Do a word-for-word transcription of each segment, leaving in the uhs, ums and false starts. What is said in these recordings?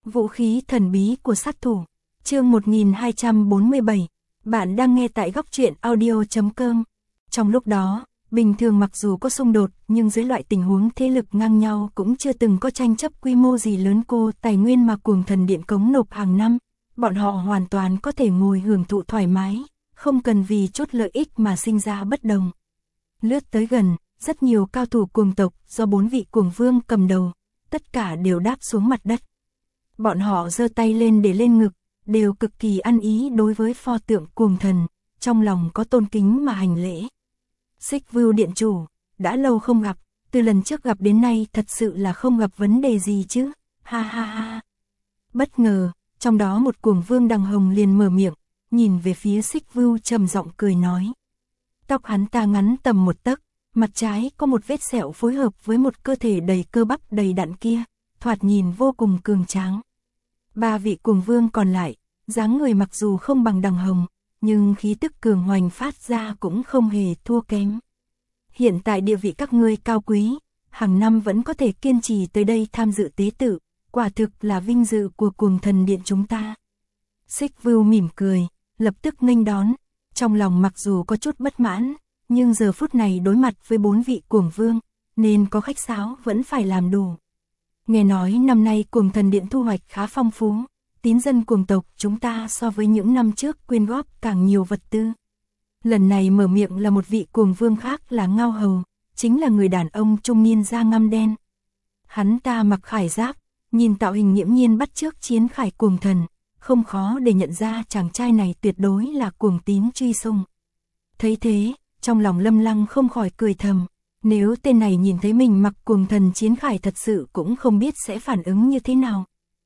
Vũ khí thần bí của sát thủ. Chương một nghìn hai trăm bốn mươi bảy. Bạn đang nghe tại góc truyện audio chấm com. Trong lúc đó, bình thường mặc dù có xung đột, nhưng dưới loại tình huống thế lực ngang nhau cũng chưa từng có tranh chấp quy mô gì lớn. Cô tài nguyên mà Cuồng Thần Điện cống nộp hàng năm, bọn họ hoàn toàn có thể ngồi hưởng thụ thoải mái, không cần vì chút lợi ích mà sinh ra bất đồng. Lướt tới gần, rất nhiều cao thủ cuồng tộc do bốn vị cuồng vương cầm đầu, tất cả đều đáp xuống mặt đất. Bọn họ giơ tay lên để lên ngực, đều cực kỳ ăn ý đối với pho tượng Cuồng Thần, trong lòng có tôn kính mà hành lễ. Xích Vưu điện chủ, đã lâu không gặp, từ lần trước gặp đến nay thật sự là không gặp vấn đề gì chứ, ha ha ha. Bất ngờ, trong đó một cuồng vương đằng hồng liền mở miệng, nhìn về phía Xích Vưu trầm giọng cười nói. Tóc hắn ta ngắn tầm một tấc, mặt trái có một vết sẹo phối hợp với một cơ thể đầy cơ bắp đầy đặn kia, thoạt nhìn vô cùng cường tráng. Ba vị cuồng vương còn lại, dáng người mặc dù không bằng đằng hồng, nhưng khí tức cường hoành phát ra cũng không hề thua kém. Hiện tại địa vị các ngươi cao quý, hàng năm vẫn có thể kiên trì tới đây tham dự tế tự, quả thực là vinh dự của Cuồng Thần Điện chúng ta. Xích Vưu mỉm cười, lập tức nghênh đón, trong lòng mặc dù có chút bất mãn, nhưng giờ phút này đối mặt với bốn vị cuồng vương, nên có khách sáo vẫn phải làm đủ. Nghe nói năm nay Cuồng Thần Điện thu hoạch khá phong phú, tín dân cuồng tộc chúng ta so với những năm trước quyên góp càng nhiều vật tư. Lần này mở miệng là một vị cuồng vương khác là Ngao Hầu, chính là người đàn ông trung niên da ngăm đen. Hắn ta mặc khải giáp, nhìn tạo hình nghiễm nhiên bắt chước chiến khải cuồng thần, không khó để nhận ra chàng trai này tuyệt đối là cuồng tín truy sùng. Thấy thế, trong lòng Lâm Lăng không khỏi cười thầm, nếu tên này nhìn thấy mình mặc cuồng thần chiến khải thật sự cũng không biết sẽ phản ứng như thế nào.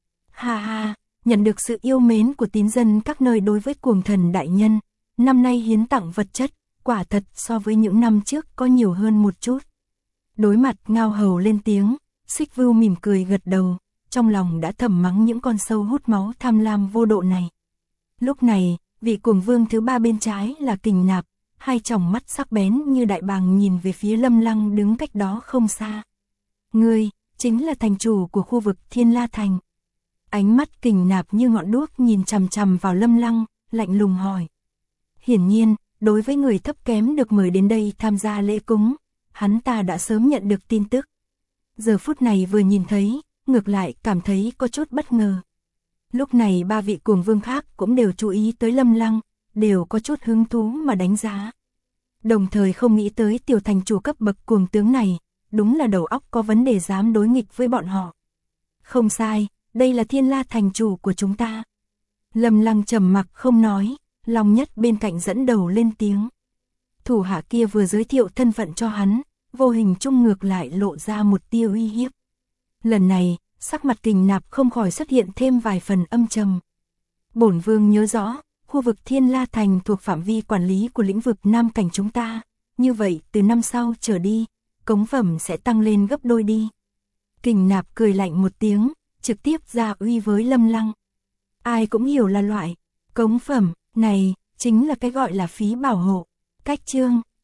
Ha ha, nhận được sự yêu mến của tín dân các nơi đối với Cuồng Thần đại nhân, năm nay hiến tặng vật chất, quả thật so với những năm trước có nhiều hơn một chút. Đối mặt Ngao Hầu lên tiếng, Xích Vưu mỉm cười gật đầu, trong lòng đã thầm mắng những con sâu hút máu tham lam vô độ này. Lúc này, vị cuồng vương thứ ba bên trái là Kình Nạp, hai tròng mắt sắc bén như đại bàng nhìn về phía Lâm Lăng đứng cách đó không xa. Ngươi, chính là thành chủ của khu vực Thiên La Thành. Ánh mắt Kình Nạp như ngọn đuốc nhìn chằm chằm vào Lâm Lăng, lạnh lùng hỏi. Hiển nhiên, đối với người thấp kém được mời đến đây tham gia lễ cúng, hắn ta đã sớm nhận được tin tức. Giờ phút này vừa nhìn thấy, ngược lại cảm thấy có chút bất ngờ. Lúc này ba vị cuồng vương khác cũng đều chú ý tới Lâm Lăng, đều có chút hứng thú mà đánh giá. Đồng thời không nghĩ tới tiểu thành chủ cấp bậc cuồng tướng này, đúng là đầu óc có vấn đề dám đối nghịch với bọn họ. Không sai, đây là Thiên La thành chủ của chúng ta. Lâm Lăng trầm mặc không nói, Long Nhất bên cạnh dẫn đầu lên tiếng. Thủ hạ kia vừa giới thiệu thân phận cho hắn, vô hình chung ngược lại lộ ra một tia uy hiếp. Lần này, sắc mặt Kình Nạp không khỏi xuất hiện thêm vài phần âm trầm. Bổn vương nhớ rõ, khu vực Thiên La Thành thuộc phạm vi quản lý của lĩnh vực Nam Cảnh chúng ta, như vậy từ năm sau trở đi, cống phẩm sẽ tăng lên gấp đôi đi. Kình Nạp cười lạnh một tiếng, trực tiếp ra uy với Lâm Lăng. Ai cũng hiểu là loại cống phẩm này chính là cái gọi là phí bảo hộ. Cách chương